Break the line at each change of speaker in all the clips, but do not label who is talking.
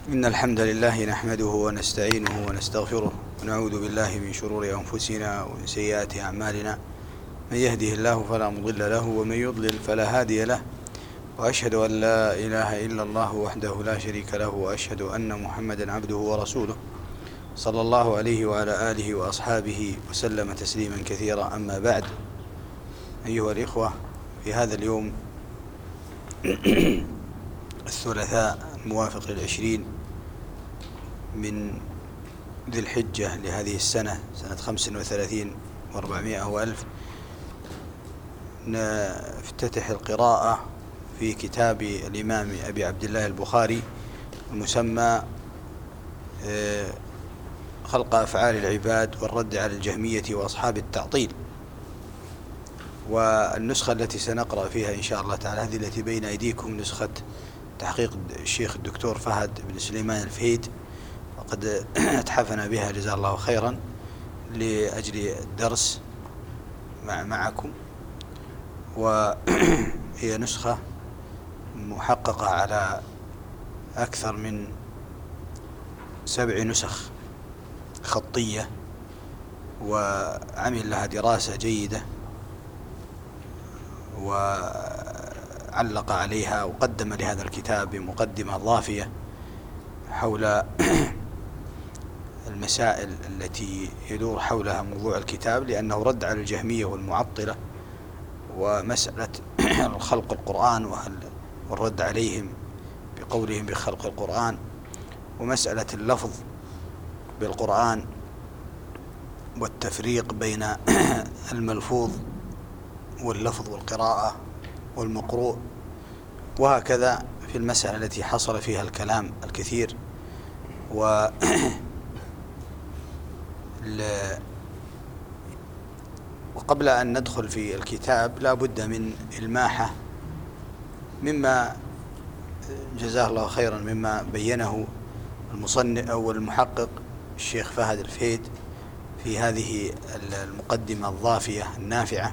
إن الحمد لله نحمده ونستعينه ونستغفره ونعوذ بالله من شرور أنفسنا ومن سيئات أعمالنا. من يهده الله فلا مضل له ومن يضلل فلا هادي له، وأشهد أن لا إله إلا الله وحده لا شريك له، وأشهد أن محمدا عبده ورسوله صلى الله عليه وعلى آله وأصحابه وسلم تسليما كثيرا. أما بعد، أيها الإخوة، في هذا اليوم الثلاثاء الموافق 20 من ذي الحجة لهذه السنة، سنة 35 و400 وألف، نفتتح القراءة في كتاب الإمام أبي عبد الله البخاري المسمى خلق أفعال العباد والرد على الجهمية وأصحاب التعطيل. والنسخة التي سنقرأ فيها إن شاء الله تعالى هذه التي بين أيديكم، نسخة تحقيق الشيخ الدكتور فهد بن سليمان الفهيد، وقد اتحفنا بها جزاه الله خيرا لأجل الدرس معكم. وهي نسخة محققة على أكثر من 7 نسخ خطية، وعمل لها دراسة جيدة وعلق عليها، وقدم لهذا الكتاب بمقدمة ضافية حول المسائل التي يدور حولها موضوع الكتاب، لأنه رد على الجهمية والمعطلة، ومسألة خلق القرآن والرد عليهم بقولهم بخلق القرآن، ومسألة اللفظ بالقرآن والتفريق بين الملفوظ واللفظ والقراءة والمقروء، وهكذا في المسألة التي حصل فيها الكلام الكثير. وقبل أن ندخل في الكتاب لا بد من إلماحة مما جزاه الله خيرا مما بينه المصنف أو المحقق الشيخ فهد الفهيد في هذه المقدمة الضافية النافعة.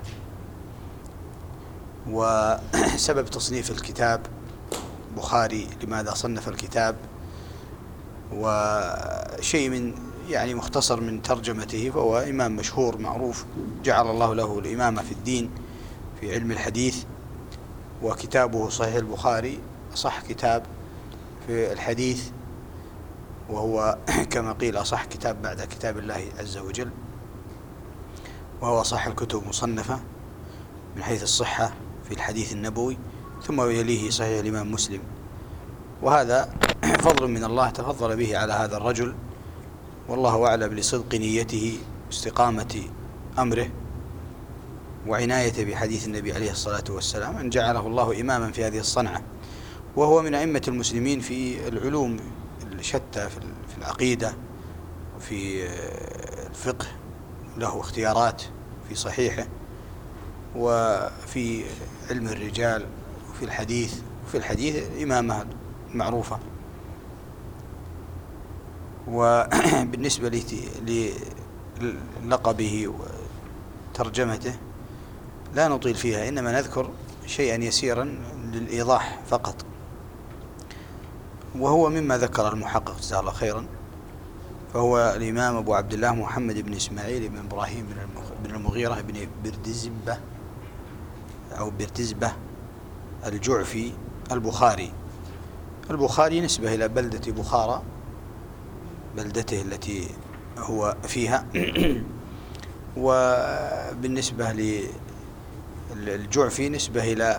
وسبب تصنيف الكتاب بخاري، لماذا صنف الكتاب، وشيء من مختصر من ترجمته. فهو إمام مشهور معروف جعل الله له الإمامة في الدين في علم الحديث، وكتابه صحيح البخاري أصح كتاب في الحديث، وهو كما قيل أصح كتاب بعد كتاب الله عز وجل، وهو أصح الكتب مصنفة من حيث الصحة في الحديث النبوي، ثم يليه صحيح الإمام مسلم. وهذا فضل من الله تفضل به على هذا الرجل، والله أعلم لصدق نيته واستقامة أمره وعنايته بحديث النبي عليه الصلاة والسلام، أن جعله الله إماما في هذه الصنعة. وهو من أئمة المسلمين في العلوم الشتى، في العقيدة وفي الفقه، له اختيارات في صحيحه، وفي علم الرجال، وفي الحديث إمامة معروفة. وبالنسبة للقبه وترجمته لا نطيل فيها، إنما نذكر شيئا يسيرا للإيضاح فقط. وهو مما ذكر المحقق جزاه الله خيرا، فهو الإمام أبو عبد الله محمد بن إسماعيل بن إبراهيم بن المغيرة بن برتزبة الجعفي البخاري نسبة إلى بلدة بخارى، بلدته التي هو فيها. وبالنسبة للجعفي نسبة إلى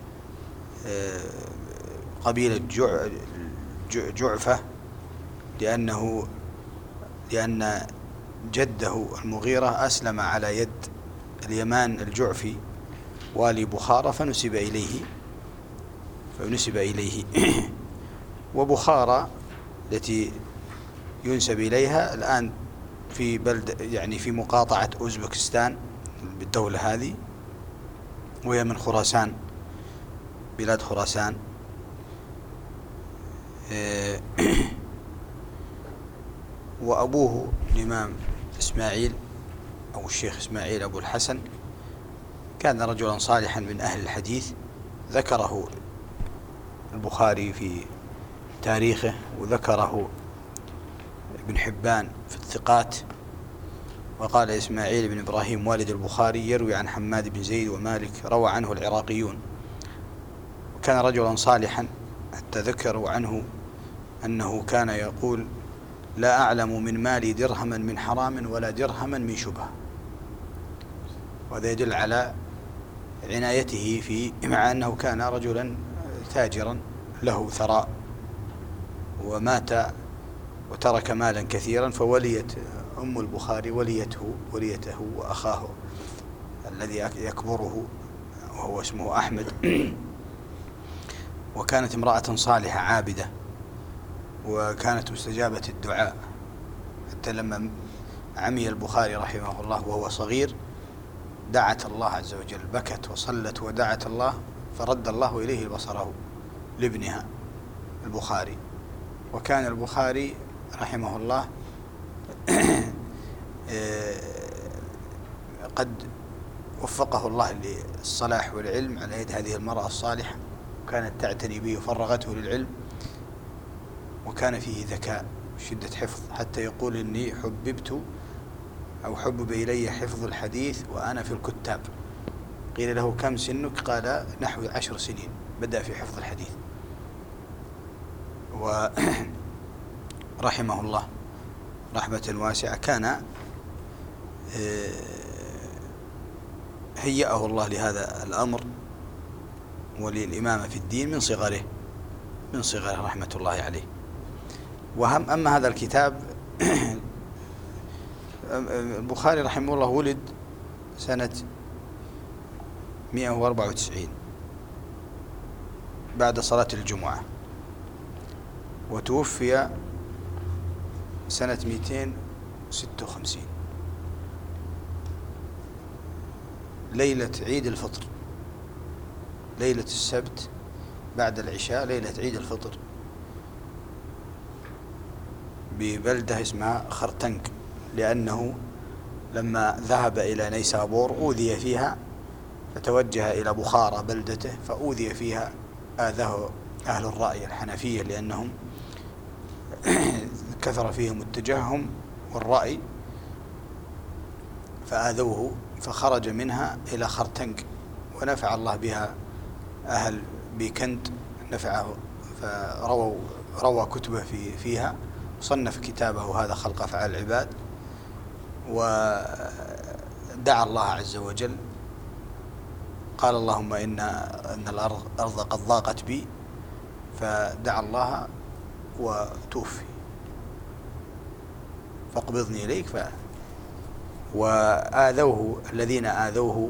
قبيلة جعفة، لأن جده المغيرة أسلم على يد اليمان الجعفي والي بخارى، فنسب إليه. وبخارى التي ينسب إليها الآن في في مقاطعة أوزبكستان بالدولة هذه، وهي من خراسان، بلاد خراسان. وأبوه الإمام إسماعيل أو الشيخ إسماعيل أبو الحسن كان رجلا صالحا من أهل الحديث، ذكره البخاري في تاريخه، وذكره ابن حبان في الثقات. وقال إسماعيل بن إبراهيم والد البخاري يروي عن حماد بن زيد ومالك، روى عنه العراقيون، وكان رجلا صالحا، حتى ذكروا عنه أنه كان يقول: لا أعلم من مالي درهما من حرام ولا درهما من شبهة. وهذا يدل على عنايته مع أنه كان رجلا تاجرا له ثراء، ومات وترك مالا كثيرا، فوليت أم البخاري وليته وأخاه الذي يكبره وهو اسمه أحمد. وكانت امرأة صالحة عابدة، وكانت مستجابة الدعاء، حتى لما عمي البخاري رحمه الله وهو صغير دعت الله عز وجل، بكت وصلت ودعت الله، فرد الله إليه بصره لابنها البخاري. وكان البخاري رحمه الله قد وفقه الله للصلاح والعلم على يد هذه المرأة الصالحة، وكانت تعتني به وفرغته للعلم، وكان فيه ذكاء وشدة حفظ، حتى يقول: إني حبب إلي حفظ الحديث وأنا في الكتاب. قيل له: كم سنك؟ قال: نحو 10 سنين بدأ في حفظ الحديث. ورحمه الله رحمة واسعة، كان هيأه الله لهذا الأمر وللإمامة في الدين من صغره رحمة الله عليه. أما هذا الكتاب البخاري رحمه الله ولد سنة 194 بعد صلاة الجمعة، وتوفي سنة 256 ليلة عيد الفطر، ليلة السبت بعد العشاء، ليلة عيد الفطر، ببلدة اسمها خرتنك، لأنه لما ذهب إلى نيسابور أوذي فيها، فتوجه إلى بخارى بلدته فأوذي فيها، آذاه أهل الرأي الحنفية، لأنهم كثر فيهم التجهم والرأي، فآذوه، فخرج منها إلى خرتنك، ونفع الله بها أهل بيكند، نفعه، روى كتبه فيها، وصنف كتابه هذا خلق أفعال العباد، ودعا الله عز وجل، قال: اللهم إن الأرض قد ضاقت بي، فدعا الله وتوفي، فاقبضني إليك. وآذوه الذين آذوه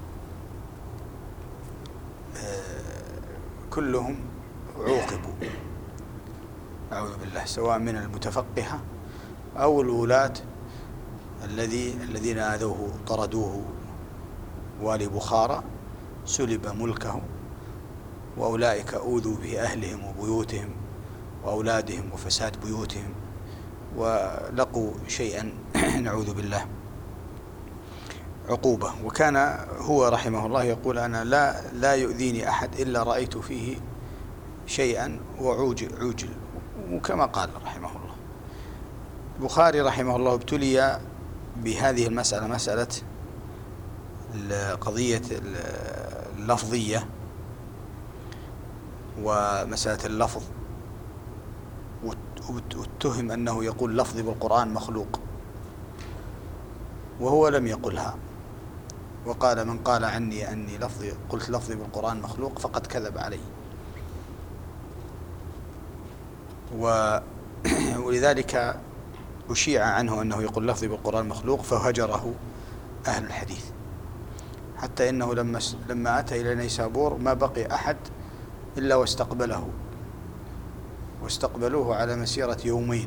كلهم عوقبوا، أعوذ بالله، سواء من المتفقهة أو الولاة الذين آذوه طردوه. والي بخارى سلب ملكه، وأولئك أوذوا بأهلهم وبيوتهم وأولادهم وفساد بيوتهم، ولقوا شيئا نعوذ بالله عقوبة. وكان هو رحمه الله يقول: أنا لا يؤذيني أحد إلا رأيت فيه شيئا وعوجل، وكما قال رحمه الله. البخاري رحمه الله ابتلي بهذه المسألة، مسألة قضية اللفظية ومسألة اللفظ، واتهم أنه يقول لفظي بالقرآن مخلوق، وهو لم يقلها، وقال: من قال عني أني قلت لفظي بالقرآن مخلوق فقد كذب علي. ولذلك أشيع عنه أنه يقول لفظي بالقرآن مخلوق، فهجره أهل الحديث، حتى إنه لما أتى إلى نيسابور ما بقي أحد إلا واستقبلوه على مسيرة يومين.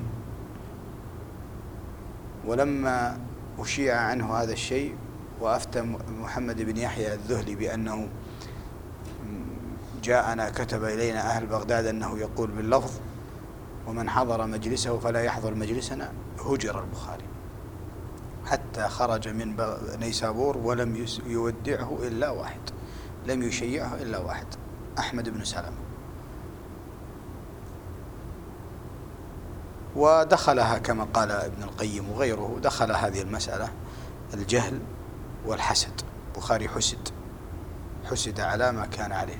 ولما أشيع عنه هذا الشيء وأفتى محمد بن يحيى الذهلي بأنه جاءنا كتب إلينا أهل بغداد أنه يقول باللفظ، ومن حضر مجلسه فلا يحضر مجلسنا، هجر البخاري حتى خرج من نيسابور ولم يودعه إلا واحد، لم يشيعه إلا واحد، أحمد بن سلمة. ودخلها كما قال ابن القيم وغيره، دخل هذه المسألة الجهل والحسد. البخاري حسد على ما كان عليه.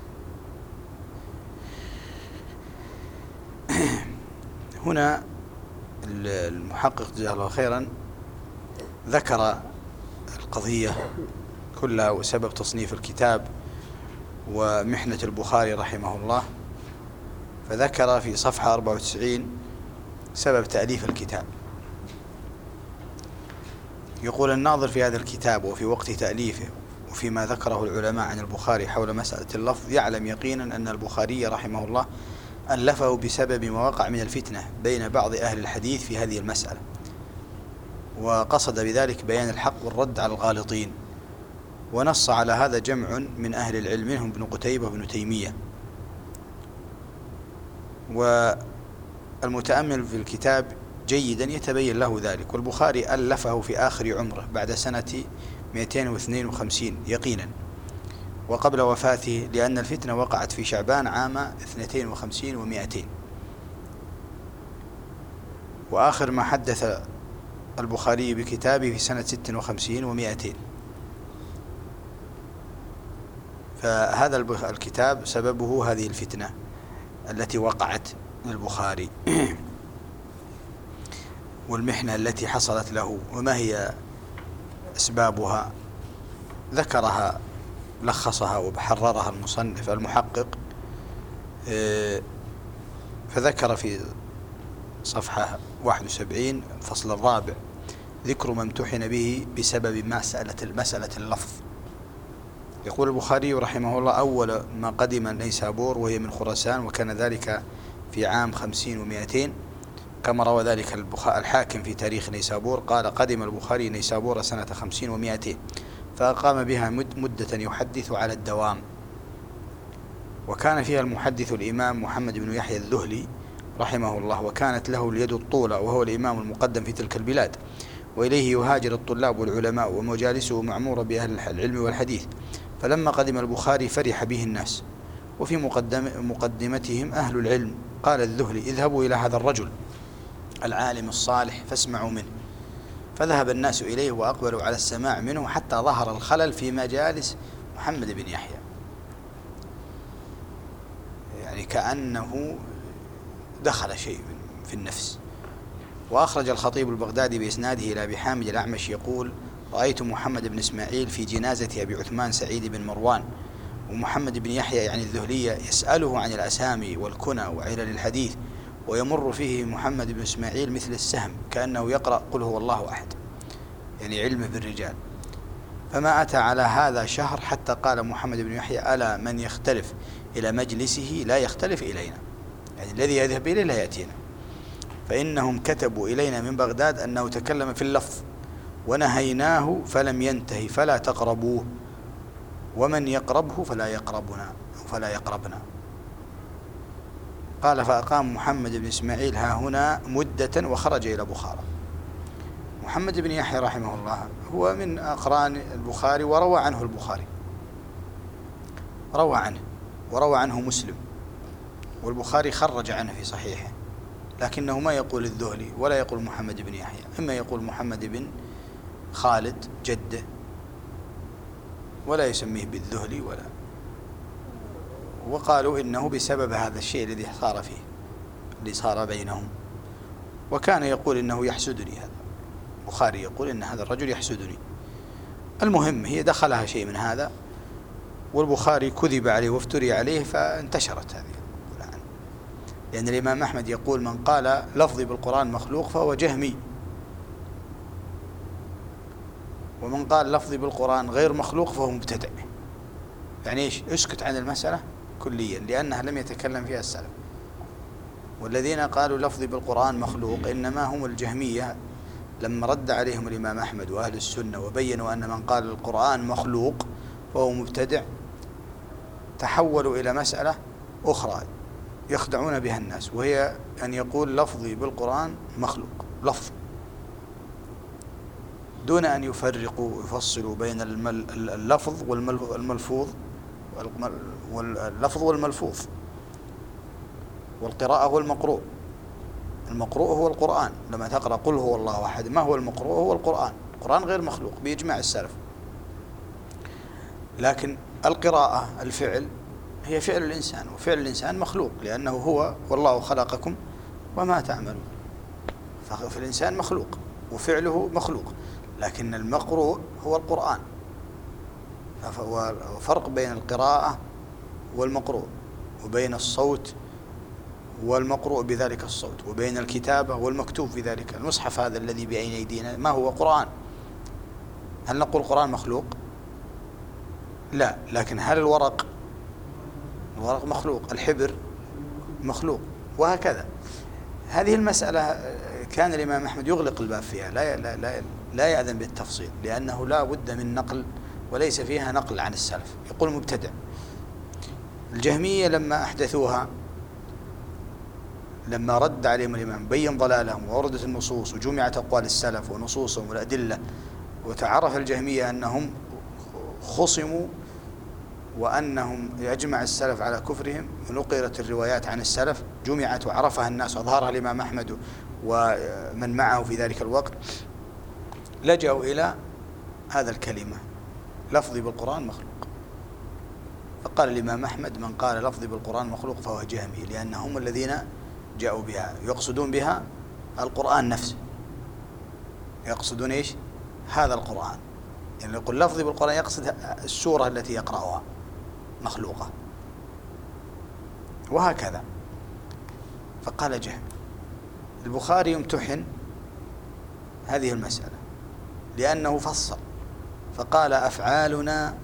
هنا المحقق جزاه الله خيرا ذكر القضية كلها وسبب تصنيف الكتاب ومحنة البخاري رحمه الله، فذكر في صفحة 94 سبب تأليف الكتاب. يقول الناظر في هذا الكتاب وفي وقت تأليفه وفيما ذكره العلماء عن البخاري حول مسألة اللفظ يعلم يقينا أن البخاري رحمه الله ألفه بسبب ما وقع من الفتنة بين بعض أهل الحديث في هذه المسألة، وقصد بذلك بيان الحق والرد على الغالطين، ونص على هذا جمع من أهل العلم منهم ابن قتيبة وابن تيمية. والمتأمل في الكتاب جيدا يتبين له ذلك. والبخاري ألفه في آخر عمره بعد سنة 252 يقينا وقبل وفاته، لأن الفتنة وقعت في شعبان عام 52 و200. وآخر ما حدث البخاري بكتابه في سنة 56 و200. فهذا الكتاب سببه هذه الفتنة التي وقعت للبخاري والمحنة التي حصلت له، وما هي أسبابها ذكرها لخصها وحررها المصنف المحقق. فذكر في صفحة 71 الفصل الرابع ذكر ما امتحن به بسبب مسألة اللفظ. يقول البخاري رحمه الله: أول ما قدم نيسابور وهي من خراسان، وكان ذلك في عام 50 و200 كما روى ذلك الحاكم في تاريخ نيسابور، قال: قدم البخاري نيسابور سنة 50 و200 فأقام بها مدة يحدث على الدوام، وكان فيها المحدث الإمام محمد بن يحيى الذهلي رحمه الله، وكانت له اليد الطولى وهو الإمام المقدم في تلك البلاد، وإليه يهاجر الطلاب والعلماء ومجالسه معمورة بأهل العلم والحديث. فلما قدم البخاري فرح به الناس، وفي مقدمتهم أهل العلم. قال الذهلي: اذهبوا إلى هذا الرجل العالم الصالح فاسمعوا منه. فذهب الناس إليه وأقبلوا على السماع منه حتى ظهر الخلل في مجالس محمد بن يحيى، يعني كأنه دخل شيء في النفس. وأخرج الخطيب البغدادي بإسناده إلى أبي حامد الأعمش يقول: رأيت محمد بن إسماعيل في جنازة أبي عثمان سعيد بن مروان، ومحمد بن يحيى يعني الذهلية يسأله عن الأسامي والكنى وعلل الحديث، ويمر فيه محمد بن إسماعيل مثل السهم كأنه يقرأ قل هو الله أحد، يعني علمه بالرجال. فما أتى على هذا شهر حتى قال محمد بن يحيى: ألا من يختلف إلى مجلسه لا يختلف إلينا، يعني الذي يذهب إليه لا يأتينا، فإنهم كتبوا إلينا من بغداد أنه تكلم في اللفظ ونهيناه فلم ينتهي فلا تقربوه، ومن يقربه فلا يقربنا. قال: فأقام محمد بن إسماعيل ها هنا مدة وخرج إلى بخارى. محمد بن يحيى رحمه الله هو من أقران البخاري، وروى عنه البخاري، وروى عنه مسلم، والبخاري خرج عنه في صحيحه، لكنه ما يقول الذهلي ولا يقول محمد بن يحيى، إما يقول محمد بن خالد جده ولا يسميه بالذهلي ولا. وقالوا إنه بسبب هذا الشيء الذي صار فيه، اللي صار بينهم. وكان يقول إنه يحسدني، هذا البخاري يقول إن هذا الرجل يحسدني. المهم هي دخلها شيء من هذا، والبخاري كذب عليه وافتري عليه فانتشرت هذه القول عنه. لأن الإمام أحمد يقول: من قال لفظي بالقرآن مخلوق فهو جهمي، ومن قال لفظي بالقرآن غير مخلوق فهو مبتدع. يعني إيش؟ اسكت عن المسألة كليا لأنها لم يتكلم فيها السلف. والذين قالوا لفظي بالقرآن مخلوق إنما هم الجهمية، لما رد عليهم الإمام أحمد وأهل السنة وبينوا أن من قال القرآن مخلوق فهو مبتدع، تحولوا إلى مسألة أخرى يخدعون بها الناس، وهي أن يقول لفظي بالقرآن مخلوق لفظ، دون أن يفرقوا ويفصلوا بين اللفظ والملفوظ، واللفظ والملفوظ، والقراءة والمقروء. المقروء هو القرآن. لما تقرأ قل هو الله أحد، ما هو المقروء؟ هو القرآن. القرآن غير مخلوق بإجماع السلف. لكن القراءة الفعل هي فعل الإنسان، وفعل الإنسان مخلوق لأنه هو والله خلقكم وما تعملون. فالإنسان مخلوق وفعله مخلوق، لكن المقروء هو القرآن. فرق بين القراءة والمقروء، وبين الصوت والمقروء بذلك الصوت، وبين الكتابة والمكتوب في ذلك. المصحف هذا الذي بين أيدينا ما هو قرآن؟ هل نقول القرآن مخلوق؟ لا. لكن هل الورق مخلوق؟ الحبر مخلوق، وهكذا. هذه المسألة كان الإمام أحمد يغلق الباب فيها، لا يأذن بالتفصيل، لأنه لا بد من نقل، وليس فيها نقل عن السلف. يقول مبتدع. الجهمية لما أحدثوها، لما رد عليهم الإمام بين ضلالهم ووردت النصوص وجمعت أقوال السلف ونصوصهم والأدلة، وتعرف الجهمية أنهم خصموا وأنهم يجمع السلف على كفرهم، ونقلت الروايات عن السلف جمعت وعرفها الناس وأظهرها الإمام أحمد ومن معه في ذلك الوقت، لجأوا إلى هذا الكلمة: لفظي بالقرآن مخلوق. فقال الإمام أحمد: من قال لفظي بالقرآن مخلوق فهو جهمي، لأنهم الذين جاءوا بها يقصدون بها القرآن نفسه. يقصدون إيش؟ هذا القرآن. يعني يقول لفظي بالقرآن يقصد السورة التي يقرأها مخلوقة، وهكذا. فقال جهم. البخاري يمتحن هذه المسألة لأنه فصل، فقال: أفعالنا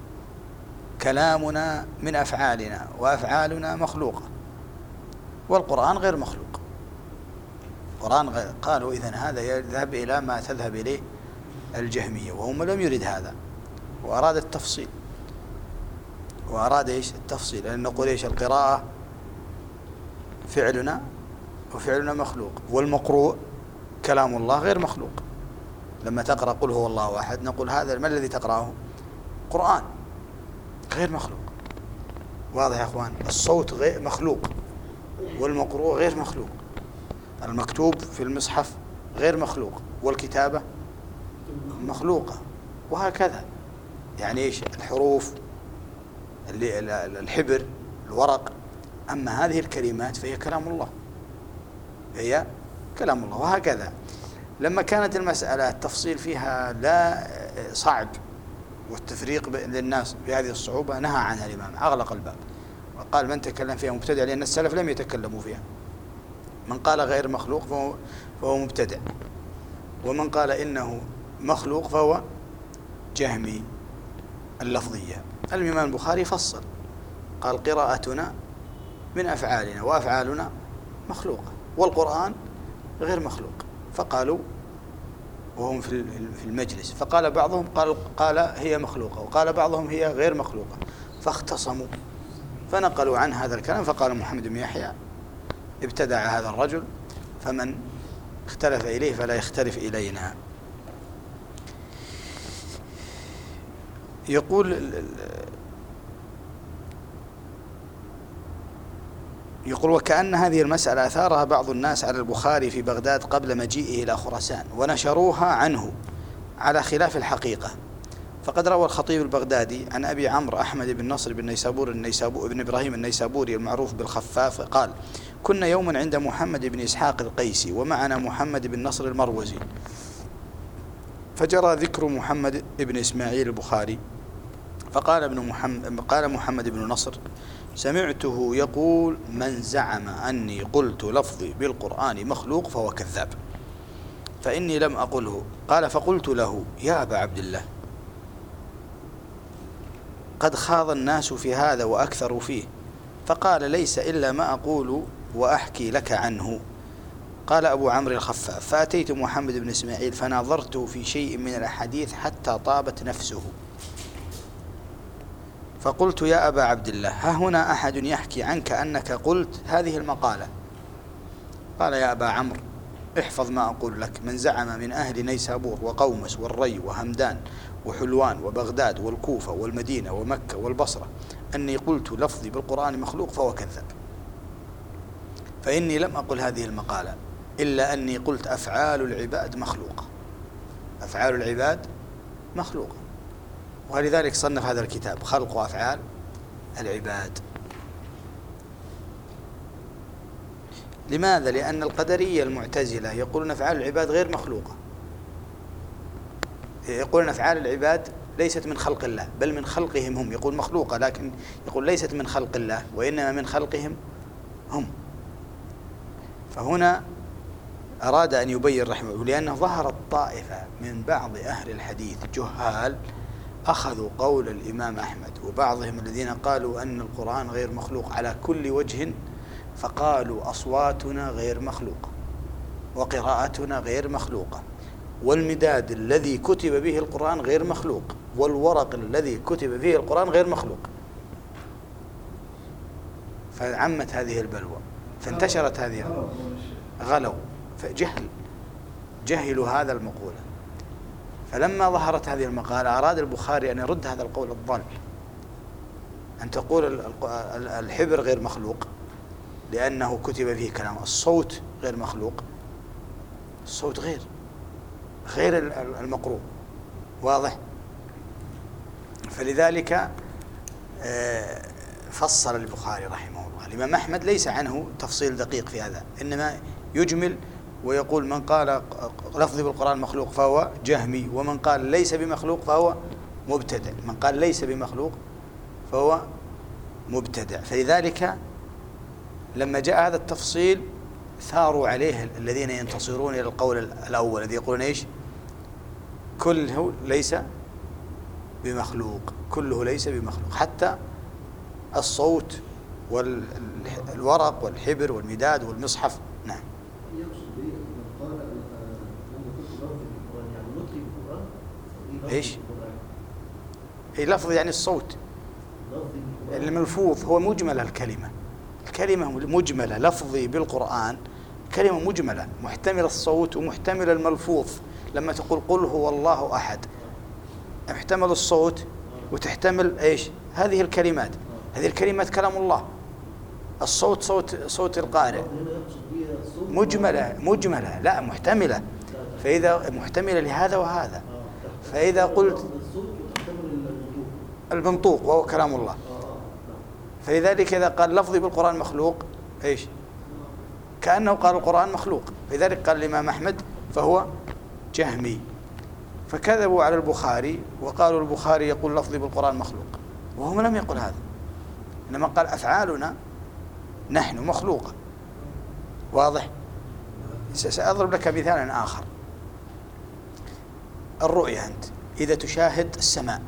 كلامنا من أفعالنا، وأفعالنا مخلوقة، والقرآن غير مخلوق. القرآن غير. قالوا: إذن هذا يذهب إلى ما تذهب إليه الجهمية، وهم لم يرد هذا، وأراد التفصيل. وأراد إيش؟ التفصيل. لأن نقول إيش؟ القراءة فعلنا، وفعلنا مخلوق، والمقروء كلام الله غير مخلوق. لما تقرأ قل هو الله أحد، نقول هذا ما الذي تقرأه؟ قرآن غير مخلوق. واضح يا أخوان؟ الصوت غير مخلوق، والمقروء غير مخلوق. المكتوب في المصحف غير مخلوق، والكتابة مخلوقة، وهكذا. يعني إيش؟ الحروف، الحبر، الورق. أما هذه الكلمات فهي كلام الله، هي كلام الله، وهكذا. لما كانت المسألة التفصيل فيها لا صعب، والتفريق للناس بهذه الصعوبة، نهى عنها الإمام، أغلق الباب وقال: من تكلم فيها مبتدع، لأن السلف لم يتكلموا فيها. من قال غير مخلوق فهو مبتدع، ومن قال إنه مخلوق فهو جهمي اللفظية. الإمام البخاري فصل، قال: قراءتنا من أفعالنا، وأفعالنا مخلوقة، والقرآن غير مخلوق. فقالوا وهم في المجلس، فقال بعضهم قال هي مخلوقة، وقال بعضهم هي غير مخلوقة، فاختصموا، فنقلوا عن هذا الكلام. فقال محمد بن يحيى: ابتدع هذا الرجل، فمن اختلف إليه فلا يختلف إلينا. يقول: وكأن هذه المسألة أثارها بعض الناس على البخاري في بغداد قبل مجيئه إلى خراسان، ونشروها عنه على خلاف الحقيقة. فقد روى الخطيب البغدادي عن أبي عمرو أحمد بن نصر بن نيسابور بن إبراهيم النيسابوري المعروف بالخفاف قال: كنا يوما عند محمد بن إسحاق القيسي، ومعنا محمد بن نصر المروزي، فجرى ذكر محمد بن إسماعيل البخاري، فقال محمد بن نصر: سمعته يقول: من زعم أني قلت لفظي بالقرآن مخلوق فهو كذاب، فإني لم أقله. قال: فقلت له: يا أبا عبد الله، قد خاض الناس في هذا وأكثروا فيه. فقال: ليس إلا ما أقول وأحكي لك عنه. قال أبو عمرو الخفاف: فأتيت محمد بن إسماعيل فناظرته في شيء من الأحاديث حتى طابت نفسه، فقلت: يا أبا عبد الله، ها هنا أحد يحكي عنك أنك قلت هذه المقالة. قال: يا أبا عمرو، احفظ ما أقول لك. من زعم من أهل نيسابور وقومس والري وهمدان وحلوان وبغداد والكوفة والمدينة ومكة والبصرة أني قلت لفظي بالقرآن مخلوق فهو كذاب، فإني لم أقل هذه المقالة، إلا أني قلت أفعال العباد مخلوقة، أفعال العباد مخلوقة، ولذلك صنف هذا الكتاب خلق أفعال العباد. لماذا؟ لأن القدرية المعتزلة يقولون أفعال العباد غير مخلوقة، يقولون أفعال العباد ليست من خلق الله بل من خلقهم هم، يقول مخلوقة لكن يقول ليست من خلق الله وإنما من خلقهم هم. فهنا أراد أن يبين رحمه الله، لأنه ظهرت طائفة من بعض أهل الحديث جهال أخذوا قول الإمام أحمد وبعضهم الذين قالوا أن القرآن غير مخلوق على كل وجه، فقالوا أصواتنا غير مخلوقة وقراءتنا غير مخلوقة والمداد الذي كتب به القرآن غير مخلوق والورق الذي كتب فيه القرآن غير مخلوق. فعمت هذه البلوى، فانتشرت هذه غلوا، جهلوا هذا المقولة. فلما ظهرت هذه المقالة أراد البخاري أن يرد هذا القول الضال، أن تقول الحبر غير مخلوق لأنه كتب فيه كلام، الصوت غير مخلوق، الصوت غير المقروء، واضح؟ فلذلك فصل البخاري رحمه الله. الإمام أحمد ليس عنه تفصيل دقيق في هذا، إنما يجمل ويقول من قال لفظي بالقرآن مخلوق فهو جهمي، ومن قال ليس بمخلوق فهو مبتدع، من قال ليس بمخلوق فهو مبتدع. فلذلك لما جاء هذا التفصيل ثاروا عليه الذين ينتصرون إلى القول الأول الذي يقولون إيش؟ كله ليس بمخلوق، كله ليس بمخلوق، حتى الصوت والورق والحبر والمداد والمصحف. نعم. ايش؟ اي لفظ يعني الصوت الملفوظ هو مجمل الكلمة مجملة، لفظي بالقرآن كلمة مجملة محتمل الصوت ومحتمل الملفوظ. لما تقول قل هو الله أحد محتمل الصوت وتحتمل ايش؟ هذه الكلمات، هذه الكلمات كلام الله، الصوت صوت القارئ، مجملة لا محتملة، فإذا محتملة لهذا وهذا، فإذا قلت المنطوق وهو كلام الله، فلذلك إذا قال لفظي بالقرآن مخلوق ايش؟ كأنه قال القرآن مخلوق، لذلك قال الإمام أحمد فهو جهمي. فكذبوا على البخاري وقالوا البخاري يقول لفظي بالقرآن مخلوق، وهم لم يقل هذا، إنما قال أفعالنا نحن مخلوقة. واضح؟ سأضرب لك مثالا آخر. الرؤية، أنت إذا تشاهد السماء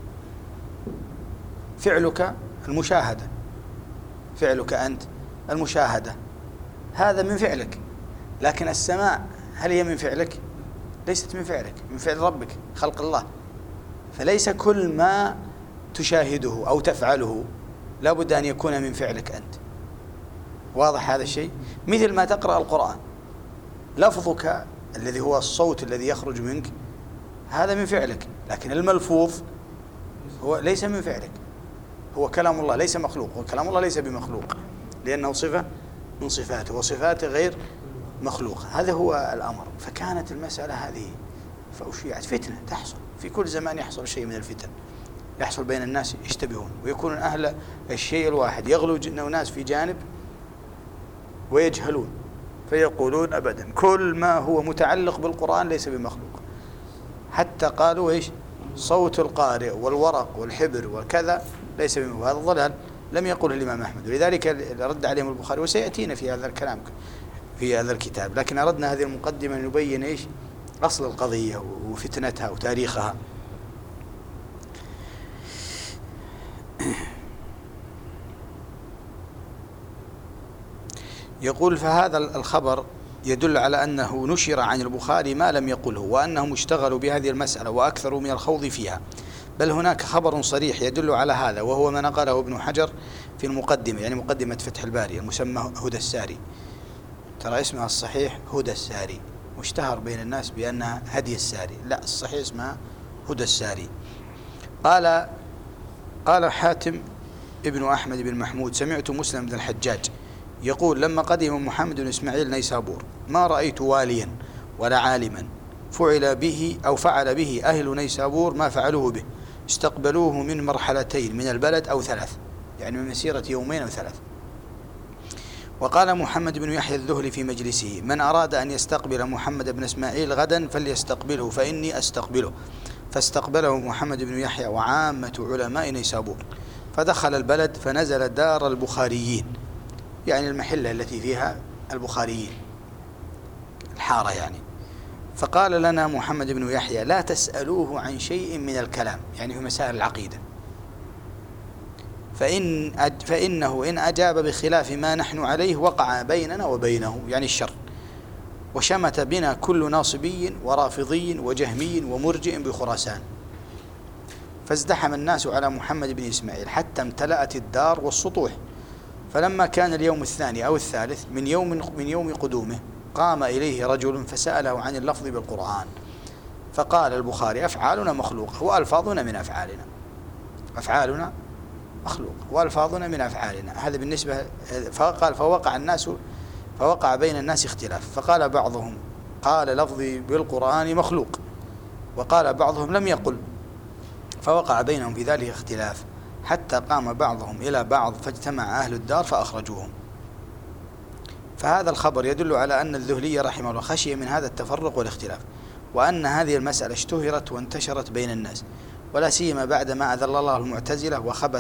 فعلك المشاهدة، فعلك أنت المشاهدة، هذا من فعلك، لكن السماء هل هي من فعلك؟ ليست من فعلك، من فعل ربك خلق الله. فليس كل ما تشاهده أو تفعله لابد أن يكون من فعلك أنت. واضح هذا الشيء؟ مثل ما تقرأ القرآن، لفظك الذي هو الصوت الذي يخرج منك هذا من فعلك، لكن الملفوظ هو ليس من فعلك، هو كلام الله ليس مخلوق، وكلام الله ليس بمخلوق لأنه صفة من صفاته وصفاته غير مخلوقة. هذا هو الأمر. فكانت المسألة هذه فأشيعت فتنة تحصل في كل زمان، يحصل شيء من الفتن، يحصل بين الناس يشتبهون ويكون أهل الشيء الواحد، يغلو ناس في جانب ويجهلون فيقولون أبدا كل ما هو متعلق بالقرآن ليس بمخلوق، حتى قالوا إيش؟ صوت القارئ والورق والحبر وكذا ليس بمخلوق. هذا ضلال لم يقله الإمام أحمد، ولذلك رد عليهم البخاري، وسيأتينا في هذا الكلام في هذا الكتاب، لكن أردنا هذه المقدمة أن نبين إيش؟ أصل القضية وفتنتها وتاريخها. يقول فهذا الخبر يدل على أنه نشر عن البخاري ما لم يقله، وأنهم اشتغلوا بهذه المسألة وأكثروا من الخوض فيها، بل هناك خبر صريح يدل على هذا، وهو ما نقله ابن حجر في المقدمة، يعني مقدمة فتح الباري، المسمى هدى الساري. ترى اسمها الصحيح هدى الساري، مشتهر بين الناس بأنها هدي الساري، لا الصحيح اسمها هدى الساري. قال حاتم ابن أحمد بن محمود سمعت مسلم بن الحجاج يقول: لما قدم محمد بن إسماعيل نيسابور ما رأيت واليا ولا عالما فعل به أهل نيسابور ما فعلوه به، استقبلوه من مرحلتين من البلد أو ثلاث، يعني من مسيرة يومين أو ثلاث. وقال محمد بن يحيى الذهلي في مجلسه: من أراد أن يستقبل محمد بن إسماعيل غدا فليستقبله فإني أستقبله. فاستقبله محمد بن يحيى وعامة علماء نيسابور، فدخل البلد فنزل دار البخاريين، يعني المحلة التي فيها البخاريين، الحارة يعني. فقال لنا محمد بن يحيى: لا تسألوه عن شيء من الكلام، يعني في مسائل العقيدة، فإنه إن أجاب بخلاف ما نحن عليه وقع بيننا وبينه، يعني الشر، وشمت بنا كل ناصبي ورافضي وجهمي ومرجئ بخراسان. فازدحم الناس على محمد بن إسماعيل حتى امتلأت الدار والسطوح. فلما كان اليوم الثاني أو الثالث من يوم قدومه قام إليه رجل فسأله عن اللفظ بالقرآن، فقال البخاري: أفعالنا مخلوقة وألفاظنا من أفعالنا. أفعالنا مخلوق وألفاظنا من أفعالنا، هذا بالنسبة. فقال: فوقع بين الناس اختلاف، فقال بعضهم: قال لفظي بالقرآن مخلوق، وقال بعضهم: لم يقل. فوقع بينهم في ذلك اختلاف حتى قام بعضهم إلى بعض فاجتمع أهل الدار فأخرجوهم. فهذا الخبر يدل على أن الذهلي رحمه الله خشي من هذا التفرق والاختلاف، وأن هذه المسألة اشتهرت وانتشرت بين الناس، ولا سيما بعد ما أذل الله المعتزلة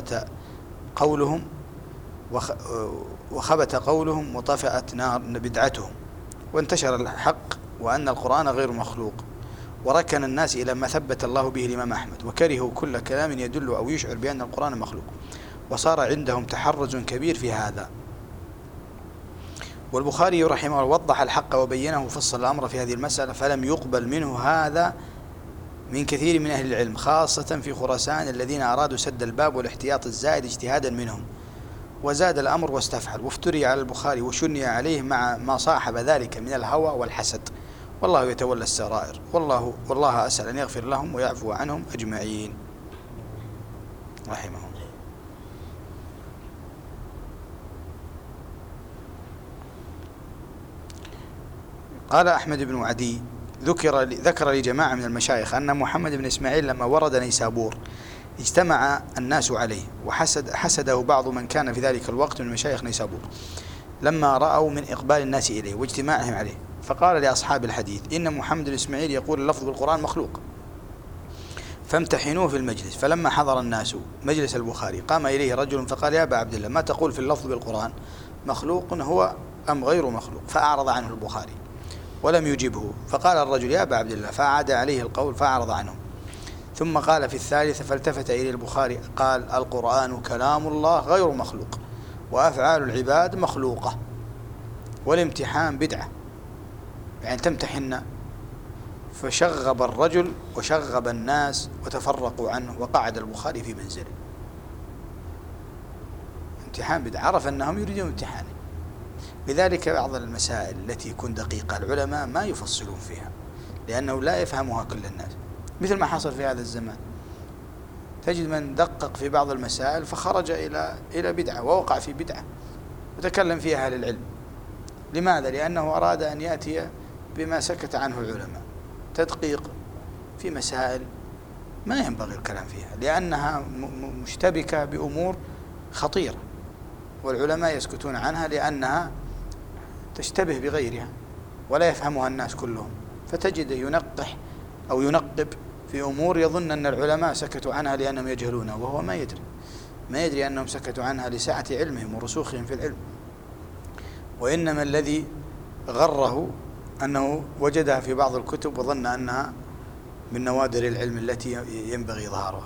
وخبت قولهم وطفأت نار بدعتهم، وانتشر الحق وأن القرآن غير مخلوق، وركن الناس إلى ما ثبت الله به الإمام أحمد، وكرهوا كل كلام يدل أو يشعر بأن القرآن مخلوق، وصار عندهم تحرز كبير في هذا. والبخاري رحمه الله وضح الحق وبينه وفصل الأمر في هذه المسألة، فلم يقبل منه هذا من كثير من أهل العلم، خاصة في خراسان الذين أرادوا سد الباب والاحتياط الزائد اجتهادا منهم، وزاد الأمر واستفحل، وافتري على البخاري وشني عليه مع ما صاحب ذلك من الهوى والحسد. والله يتولى السرائر، والله أسأل أن يغفر لهم ويعفو عنهم أجمعين رحمهم. قال أحمد بن عدي: ذكر لي جماعة من المشايخ أن محمد بن إسماعيل لما ورد نيسابور اجتمع الناس عليه، وحسده بعض من كان في ذلك الوقت من مشايخ نيسابور لما رأوا من إقبال الناس إليه واجتماعهم عليه، فقال لأصحاب الحديث: إن محمد بن إسماعيل يقول اللفظ بالقرآن مخلوق، فامتحنوه في المجلس. فلما حضر الناس مجلس البخاري قام إليه رجل فقال: يا أبا عبد الله، ما تقول في اللفظ بالقرآن، مخلوق هو أم غير مخلوق؟ فأعرض عنه البخاري ولم يجبه. فقال الرجل: يا أبا عبد الله، فأعاد عليه القول فأعرض عنه. ثم قال في الثالثة فالتفت إليه البخاري قال: القرآن كلام الله غير مخلوق، وأفعال العباد مخلوقة، والامتحان بدعة، يعني تمتحن. فشغب الرجل وشغب الناس وتفرقوا عنه، وقعد البخاري في منزله. امتحان بدعة، عرف أنهم يريدون امتحانه. لذلك بعض المسائل التي يكون دقيقة العلماء ما يفصلون فيها، لأنه لا يفهمها كل الناس، مثل ما حصل في هذا الزمان. تجد من دقق في بعض المسائل فخرج إلى بدعة ووقع في بدعة وتكلم فيها أهل العلم. لماذا؟ لأنه أراد أن يأتي بما سكت عنه العلماء، تدقيق في مسائل ما ينبغي الكلام فيها، لأنها مشتبكة بأمور خطيرة، والعلماء يسكتون عنها لأنها تشتبه بغيرها ولا يفهمها الناس كلهم، فتجد ينقح أو ينقب في أمور يظن أن العلماء سكتوا عنها لأنهم يجهلونها، وهو ما يدري أنهم سكتوا عنها لسعة علمهم ورسوخهم في العلم، وإنما الذي غره أنه وجدها في بعض الكتب وظن أنها من نوادر العلم التي ينبغي إظهارها.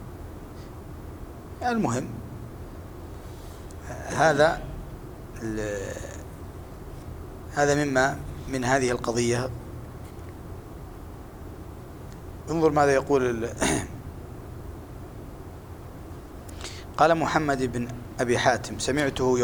المهم هذا مما من هذه القضية. انظر ماذا يقول قال محمد بن أبي حاتم: سمعته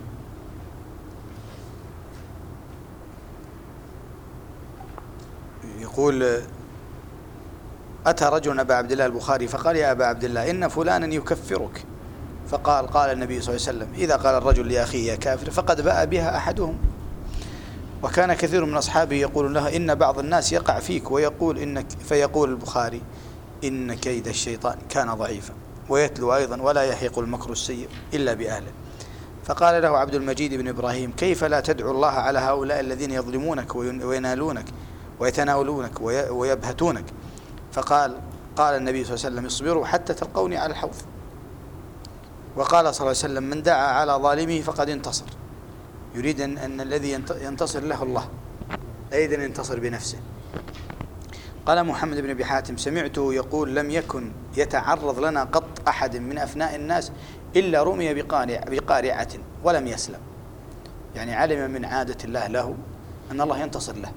يقول أتى رجل أبا عبد الله البخاري فقال: يا أبا عبد الله، إن فلانا يكفرك، قال النبي صلى الله عليه وسلم: إذا قال الرجل لأخيه يا كافر فقد باء بها أحدهم. وكان كثير من أصحابه يقول له: إن بعض الناس يقع فيك ويقول فيقول البخاري: إن كيد الشيطان كان ضعيفا. ويتلو أيضا: ولا يحيق المكر السيء إلا بأهله. فقال له عبد المجيد بن إبراهيم: كيف لا تدعو الله على هؤلاء الذين يظلمونك وينالونك ويتناولونك ويبهتونك؟ قال النبي صلى الله عليه وسلم: اصبروا حتى تلقوني على الحوض. وقال صلى الله عليه وسلم: من دعا على ظالمه فقد انتصر. يريد أن الذي ينتصر له الله، لا يريد أن ينتصر بنفسه. قال محمد بن أبي حاتم: سمعته يقول: لم يكن يتعرض لنا قط أحد من أفناء الناس إلا رمي بقارعة ولم يسلم. يعني علم من عادة الله له أن الله ينتصر له.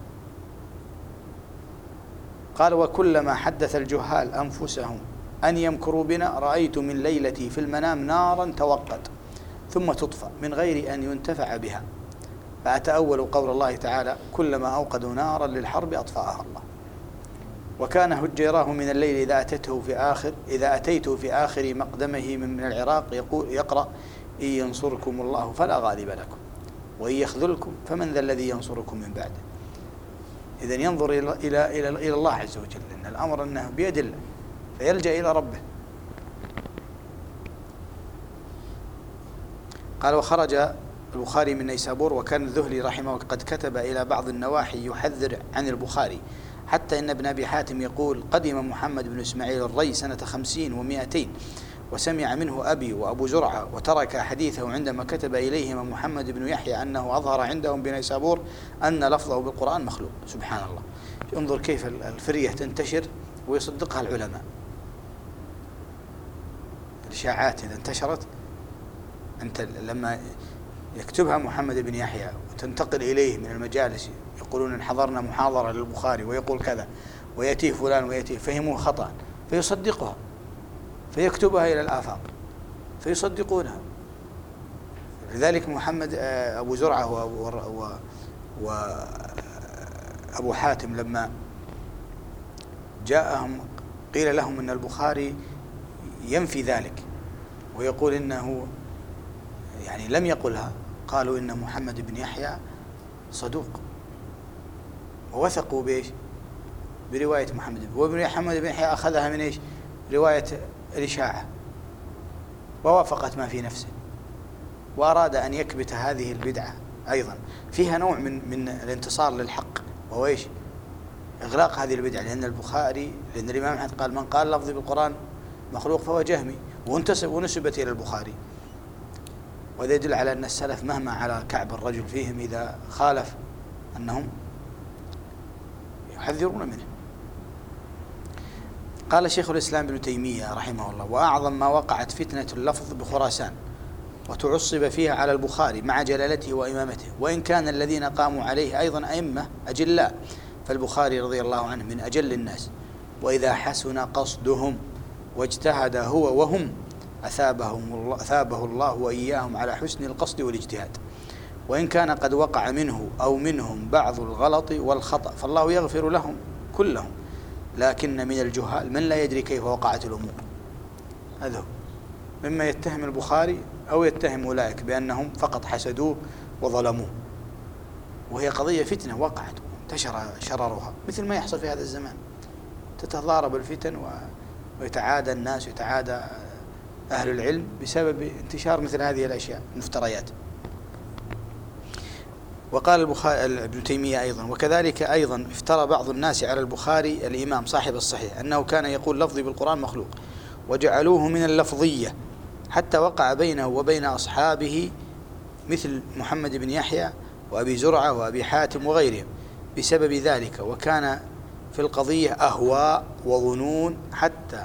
قال: وكلما حدث الجهال أنفسهم أن يمكروا بنا رأيت من ليلتي في المنام نارا توقد ثم تطفأ من غير أن ينتفع بها، فأتأول قول الله تعالى: كلما أوقدوا نارا للحرب أطفأها الله. وكان هجيراه من الليل إذا أتيته في آخر مقدمه من العراق يقرأ: إن ينصركم الله فلا غالب لكم وإن يخذلكم فمن ذا الذي ينصركم من بعده. إذن ينظر إلى الله عز وجل، إن الأمر أنه بيد الله، فيلجأ إلى ربه. قال: وخرج البخاري من نيسابور، وكان الذهلي رحمه قد كتب إلى بعض النواحي يحذر عن البخاري، حتى إن ابن أبي حاتم يقول: قدم محمد بن إسماعيل الري سنة 50 و200 وسمع منه أبي وأبو زرعة، وترك حديثه عندما كتب إليهما محمد بن يحيى أنه أظهر عندهم بنيسابور أن لفظه بالقرآن مخلوق. سبحان الله، انظر كيف الفرية تنتشر ويصدقها العلماء. الإشاعات إذا انتشرت، أنت لما يكتبها محمد بن يحيى وتنتقل إليه من المجالس يقولون إن حضرنا محاضرة للبخاري ويقول كذا، ويأتيه فلان ويأتيه، فهموه خطأ فيصدقها، فيكتبها إلى الآفاق فيصدقونها. لذلك محمد أبو زرعة وأبو حاتم لما جاءهم قيل لهم أن البخاري ينفي ذلك ويقول إنه يعني لم يقلها، قالوا إن محمد بن يحيى صدوق، ووثقوا بإيش؟ برواية محمد بن يحيى أخذها من إيش؟ رواية الإشاعة، ووافقت ما في نفسه، وأراد أن يكبت هذه البدعة أيضا فيها نوع من الانتصار للحق، وهو إيش؟ إغلاق هذه البدعة. لأن الإمام أحمد قال: من قال لفظي بالقرآن مخلوق فهو جهمي، ونسبت إلى البخاري. وهذا يدل على أن السلف مهما على كعب الرجل فيهم إذا خالف أنهم يحذرون منه. قال شيخ الإسلام ابن تيمية رحمه الله: وأعظم ما وقعت فتنة اللفظ بخراسان وتعصب فيها على البخاري مع جلالته وإمامته، وإن كان الذين قاموا عليه أيضا أئمة أجلاء، فالبخاري رضي الله عنه من أجل الناس، وإذا حسن قصدهم واجتهد هو وهم أثابه الله وإياهم على حسن القصد والاجتهاد، وإن كان قد وقع منه أو منهم بعض الغلط والخطأ فالله يغفر لهم كلهم، لكن من الجهال من لا يدري كيف وقعت الأمور. هذا مما يتهم البخاري أو يتهم أولئك بأنهم فقط حسدوه وظلموه، وهي قضية فتنة وقعت انتشر شررها، مثل ما يحصل في هذا الزمان، تتضارب الفتن ويتعادى الناس ويتعادى أهل العلم بسبب انتشار مثل هذه الأشياء المفتريات. وقال ابن تيمية أيضا: وكذلك أيضا افترى بعض الناس على البخاري الإمام صاحب الصحيح أنه كان يقول لفظي بالقرآن مخلوق، وجعلوه من اللفظية، حتى وقع بينه وبين أصحابه مثل محمد بن يحيى وأبي زرعة وأبي حاتم وغيرهم بسبب ذلك، وكان في القضية أهواء وظنون، حتى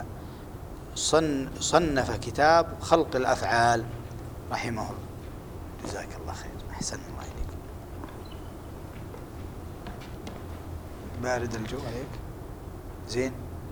صنف كتاب خلق الأفعال رحمه الله. جزاك الله خير، أحسن الله إليك. بارد الجو عليك؟ زين.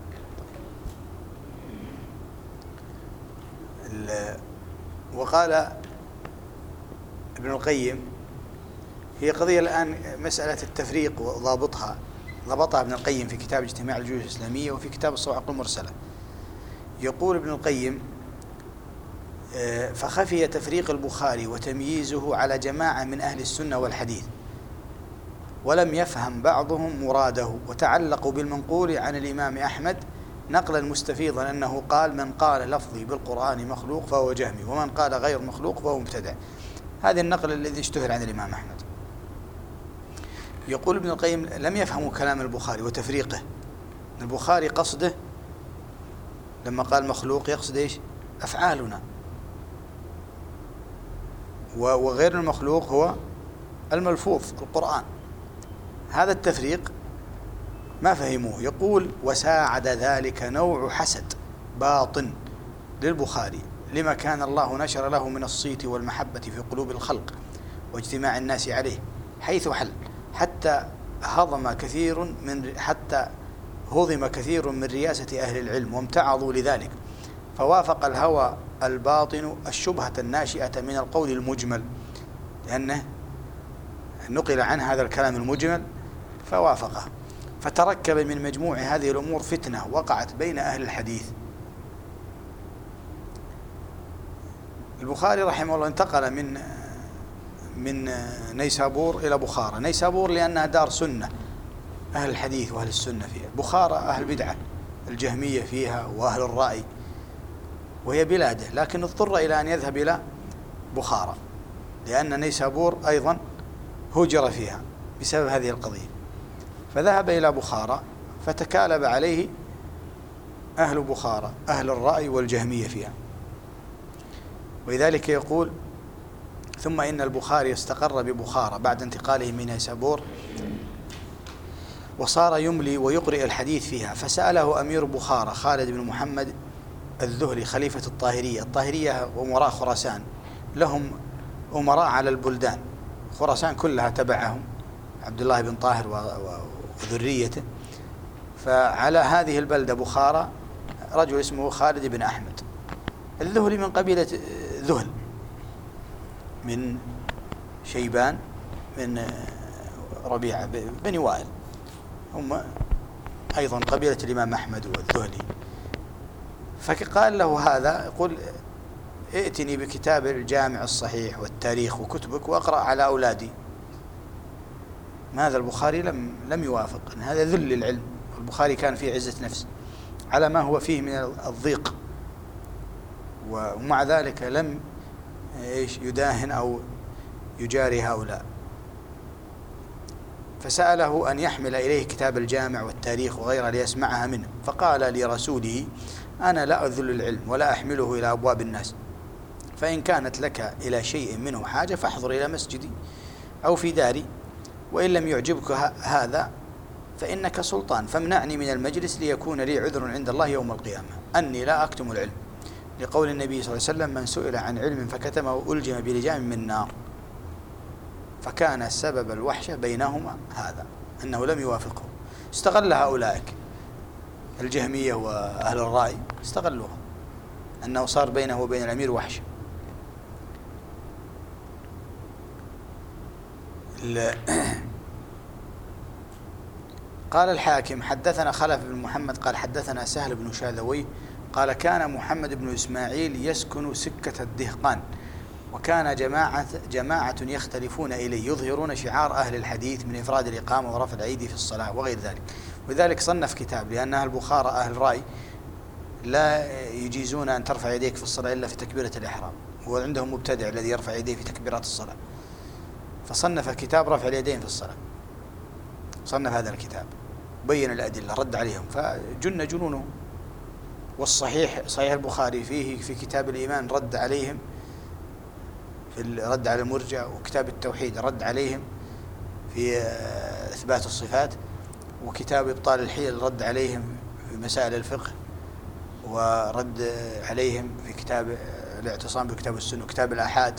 وقال ابن القيم: هي قضية الآن مسألة التفريق وضابطها، ضبطها ابن القيم في كتاب اجتماع الجيوش الإسلامية وفي كتاب الصواعق المرسلة. يقول ابن القيم: فخفي تفريق البخاري وتمييزه على جماعة من أهل السنة والحديث، ولم يفهم بعضهم مراده، وتعلقوا بالمنقول عن الإمام أحمد نقلا مستفيضا أنه قال: من قال لفظي بالقرآن مخلوق فهو جهمي، ومن قال غير مخلوق فهو مبتدع. هذا النقل الذي اشتهر عن الإمام أحمد. يقول ابن القيم: لم يفهموا كلام البخاري وتفريقه. البخاري قصده لما قال مخلوق يقصد إيش؟ أفعالنا، وغير المخلوق هو الملفوظ القرآن. هذا التفريق ما فهموه. يقول: وساعد ذلك نوع حسد باطن للبخاري لما كان الله نشر له من الصيت والمحبة في قلوب الخلق واجتماع الناس عليه، حيث حل حتى هضم كثير من رياسة أهل العلم وامتعضوا لذلك، فوافق الهوى الباطن الشبهة الناشئة من القول المجمل، لأنه نقل عن هذا الكلام المجمل فوافقه، فتركب من مجموع هذه الأمور فتنة وقعت بين أهل الحديث. البخاري رحمه الله انتقل من نيسابور إلى بخارى. نيسابور لأنها دار سنة، أهل الحديث وأهل السنة فيها. بخارى أهل بدعة، الجهمية فيها وأهل الرأي، وهي بلاده، لكن اضطر إلى أن يذهب إلى بخارى لأن نيسابور أيضا هجر فيها بسبب هذه القضية، فذهب إلى بخارى فتكالب عليه أهل بخارى، أهل الرأي والجهمية فيها. ولذلك يقول: ثم إن البخاري استقر ببخارى بعد انتقاله من نيسابور، وصار يملي ويقرئ الحديث فيها، فسأله أمير بخارى خالد بن محمد الذهلي خليفة الطاهرية وأمراء خراسان، لهم أمراء على البلدان، خراسان كلها تبعهم عبد الله بن طاهر وذريته، فعلى هذه البلدة بخارى رجل اسمه خالد بن أحمد الذهلي من قبيلة ذهل، من شيبان، من ربيعة بني وائل، هم أيضا قبيلة الإمام أحمد والذهلي. فقال له هذا، يقول: ائتني بكتاب الجامع الصحيح والتاريخ وكتبك وأقرأ على أولادي. هذا البخاري لم يوافق، إن هذا ذل العلم. البخاري كان فيه عزة نفس على ما هو فيه من الضيق، ومع ذلك لم يداهن أو يجاري هؤلاء، فسأله أن يحمل إليه كتاب الجامع والتاريخ وغيرها ليسمعها منه، فقال لرسوله: أنا لا أذل العلم ولا أحمله إلى أبواب الناس، فإن كانت لك إلى شيء منه حاجة فاحضر إلى مسجدي أو في داري، وإن لم يعجبك هذا فإنك سلطان، فامنعني من المجلس ليكون لي عذر عند الله يوم القيامة أني لا أكتم العلم، لقول النبي صلى الله عليه وسلم: من سئل عن علم فكتمه ألجم بلجام من نار. فكان سبب الوحشة بينهما هذا، أنه لم يوافقه. استغل هؤلاء الجهمية وأهل الرأي، استغلوها، أنه صار بينه وبين الأمير وحشة. قال الحاكم: حدثنا خلف بن محمد قال حدثنا سهل بن شاذوي قال: كان محمد بن إسماعيل يسكن سكة الدهقان، وكان جماعة يختلفون إليه يظهرون شعار أهل الحديث من إفراد الإقامة ورفع الأيدي في الصلاة وغير ذلك. ولذلك صنف كتاب، لأن أهل البخارى أهل الرأي لا يجيزون أن ترفع يديك في الصلاة إلا في تكبيرة الإحرام، وعندهم مبتدع الذي يرفع يديه في تكبيرات الصلاة، فصنف كتاب رفع اليدين في الصلاة، صنف هذا الكتاب بين الأدلة رد عليهم فجن جنونه. والصحيح صحيح البخاري فيه في كتاب الإيمان رد عليهم، في الرد على المرجع، وكتاب التوحيد رد عليهم في إثبات الصفات، وكتاب إبطال الحيل رد عليهم في مسائل الفقه، ورد عليهم في كتاب الاعتصام بكتاب السنة وكتاب الآحاد.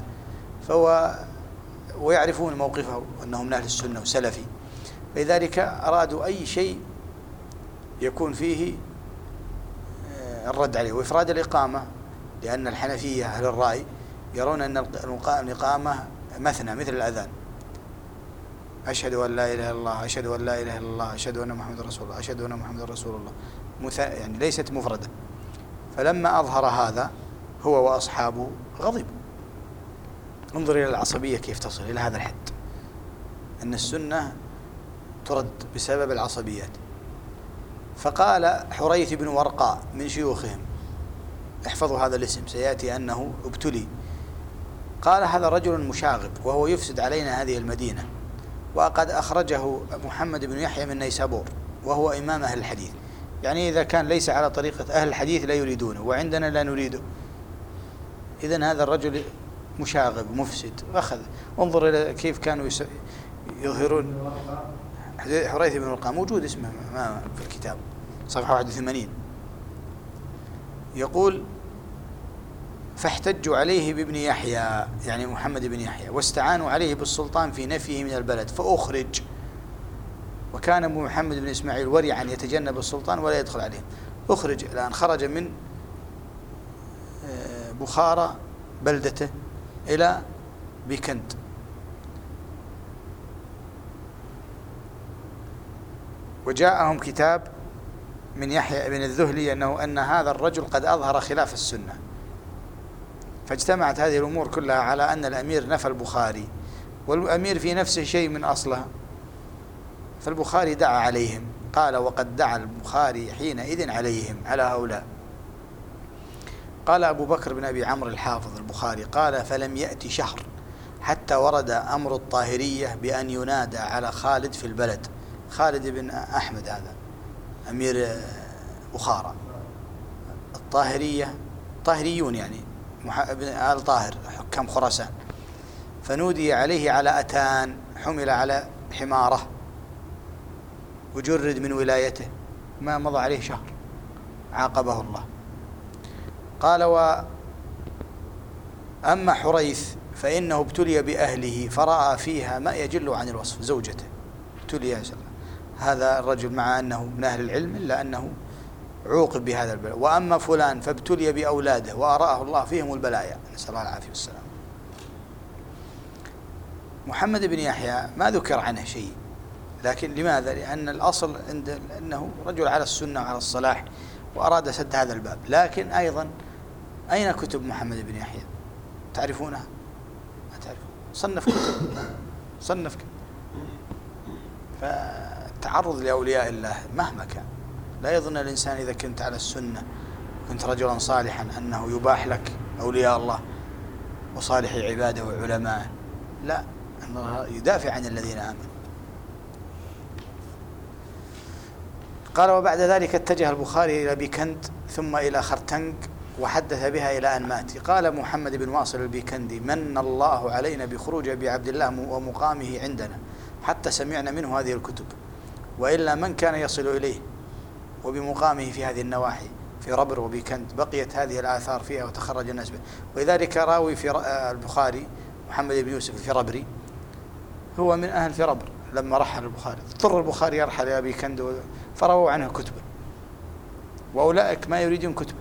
ويعرفون موقفه أنهم من أهل السنة وسلفي، لذلك أرادوا أي شيء يكون فيه الرد عليه. وإفراد الإقامة، لأن الحنفية أهل الرأي يرون أن الإقامة مثنى مثل الأذان: أشهد أن لا إله إلا الله، أشهد أن لا إله إلا الله، أشهد أن محمد رسول الله، أشهد أن محمد رسول الله، يعني ليست مفردة. فلما أظهر هذا هو وأصحابه غضبوا. انظر إلى العصبية كيف تصل إلى هذا الحد، أن السنة ترد بسبب العصبيات. فقال حريث بن ورقاء من شيوخهم، احفظوا هذا الاسم سيأتي أنه ابتلي، قال هذا رجل مشاغب وهو يفسد علينا هذه المدينة، وقد أخرجه محمد بن يحيى من نيسابور وهو إمام أهل الحديث. يعني إذا كان ليس على طريقة أهل الحديث لا يريدونه وعندنا لا نريده، إذن هذا الرجل مشاغب مفسد. أخذ انظر إلى كيف كانوا يظهرون. حريث بن ورقاء موجود اسمه في الكتاب صفحة 81، يقول فاحتجوا عليه بابن يحيى يعني محمد بن يحيى واستعانوا عليه بالسلطان في نفيه من البلد فأخرج. وكان أبو محمد بن إسماعيل ورعا يتجنب السلطان ولا يدخل عليه. أخرج الآن، خرج من بخارى بلدته إلى بيكند. وجاءهم كتاب من يحيى بن الذهلي أن هذا الرجل قد أظهر خلاف السنة. فاجتمعت هذه الأمور كلها على أن الأمير نفى البخاري، والأمير في نفسه شيء من أصلها. فالبخاري دعا عليهم، قال وقد دعا البخاري حينئذ عليهم على هؤلاء. قال أبو بكر بن أبي عمرو الحافظ البخاري قال فلم يأتي شهر حتى ورد أمر الطاهرية بأن ينادى على خالد في البلد. خالد بن أحمد هذا أمير بخارى، الطاهرية طاهريون يعني آل طاهر حكام خراسان. فنودي عليه على أتان، حمل على حمارة وجرد من ولايته، ما مضى عليه شهر عاقبه الله. قال أما حريث فإنه ابتلي بأهله فرأى فيها ما يجل عن الوصف، زوجته ابتلي يا سلام. هذا الرجل مع أنه من أهل العلم إلا أنه عوقب بهذا البلاء. وأما فلان فابتلي بأولاده وأراه الله فيهم البلايا، نسأل الله العافية والسلام. محمد بن يحيى ما ذكر عنه شيء، لكن لماذا؟ لأن الأصل عند أنه رجل على السنة وعلى الصلاح وأراد سد هذا الباب. لكن أيضا أين كتب محمد بن يحيى؟ تعرفونها؟ ما تعرفون. صنف كتب. فالتعرض لأولياء الله مهما كان، لا يظن الإنسان إذا كنت على السنة كنت رجلا صالحا أنه يباح لك أولياء الله وصالح عباده وعلماء، لا، الله يدافع عن الذين آمنوا. قال وبعد ذلك اتجه البخاري إلى بيكند ثم إلى خرتنج وحدث بها إلى أن مات. قال محمد بن واصل البيكندي من الله علينا بخروج أبي عبد الله ومقامه عندنا حتى سمعنا منه هذه الكتب، وإلا من كان يصل إليه وبمقامه في هذه النواحي في ربر وبيكند بقيت هذه الآثار فيها وتخرج الناس به. ولذلك راوي في البخاري محمد بن يوسف الفربري هو من أهل فربر. لما رحل البخاري اضطر البخاري يرحل إلى بيكند فرووا عنه كتبه، وأولئك ما يريدون كتبه.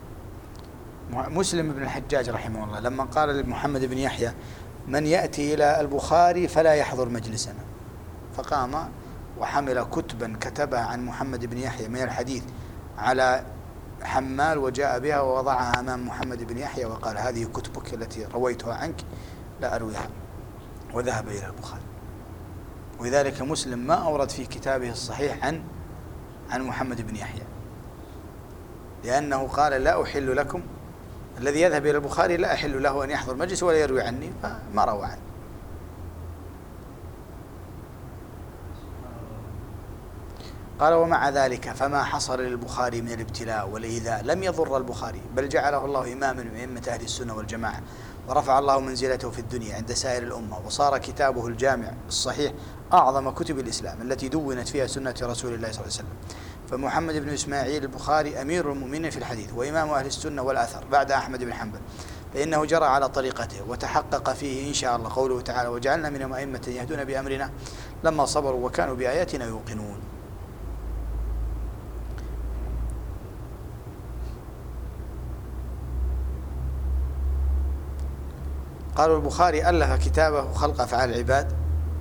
مسلم بن الحجاج رحمه الله لما قال لمحمد بن يحيى من يأتي إلى البخاري فلا يحضر مجلسنا، فقام وحمل كتبا كتبها عن محمد بن يحيى من الحديث على حمال وجاء بها ووضعها أمام محمد بن يحيى وقال هذه كتبك التي رويتها عنك لا أرويها، وذهب إلى البخاري. ولذلك مسلم ما أورد في كتابه الصحيح عن محمد بن يحيى، لأنه قال لا أحل لكم الذي يذهب إلى البخاري لا أحل له أن يحضر مجلس ولا يروي عني، فما روى عنه. قال ومع ذلك فما حصل للبخاري من الابتلاء والإيذاء لم يضر البخاري، بل جعله الله إماما من أئمة أهل السنة والجماعة، ورفع الله منزلته في الدنيا عند سائر الأمة، وصار كتابه الجامع الصحيح أعظم كتب الإسلام التي دونت فيها سنة رسول الله صلى الله عليه وسلم. فمحمد بن إسماعيل البخاري أمير المؤمنين في الحديث وإمام أهل السنة والأثر بعد أحمد بن حنبل، فإنه جرى على طريقته وتحقق فيه إن شاء الله قوله تعالى وجعلنا منهم أئمة يهدون بأمرنا لما صبروا وكانوا بآياتنا يوقنون. قالوا البخاري ألف كتابه خلق أفعال العباد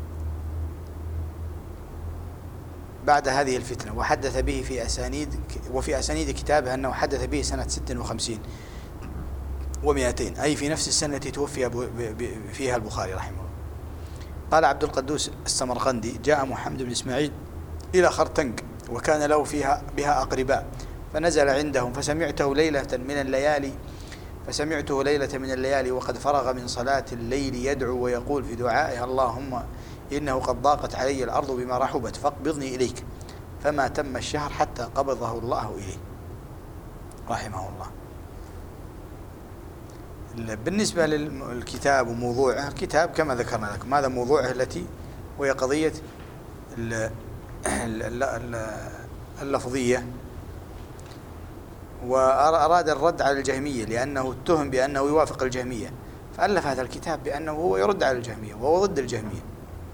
بعد هذه الفتنة، وحدث به في أسانيد كتابه أنه حدث به سنة 56 ومئتين، أي في نفس السنة التي توفي فيها البخاري رحمه الله. قال عبد القدوس السمرقندي: جاء محمد بن إسماعيل إلى خرتنك، وكان له بها أقرباء، فنزل عندهم فسمعته ليلة من الليالي وقد فرغ من صلاة الليل يدعو ويقول في دعائه: اللهم إنه قد ضاقت علي الأرض بما رحبت فاقبضني إليك. فما تم الشهر حتى قبضه الله إليه رحمه الله. بالنسبة للكتاب وموضوعه، الكتاب كما ذكرنا لكم هذا موضوعه التي وهي قضية اللفظية، وأراد الرد على الجهمية لأنه اتهم بأنه يوافق الجهمية، فألف هذا الكتاب بأنه هو يرد على الجهمية وهو ضد الجهمية.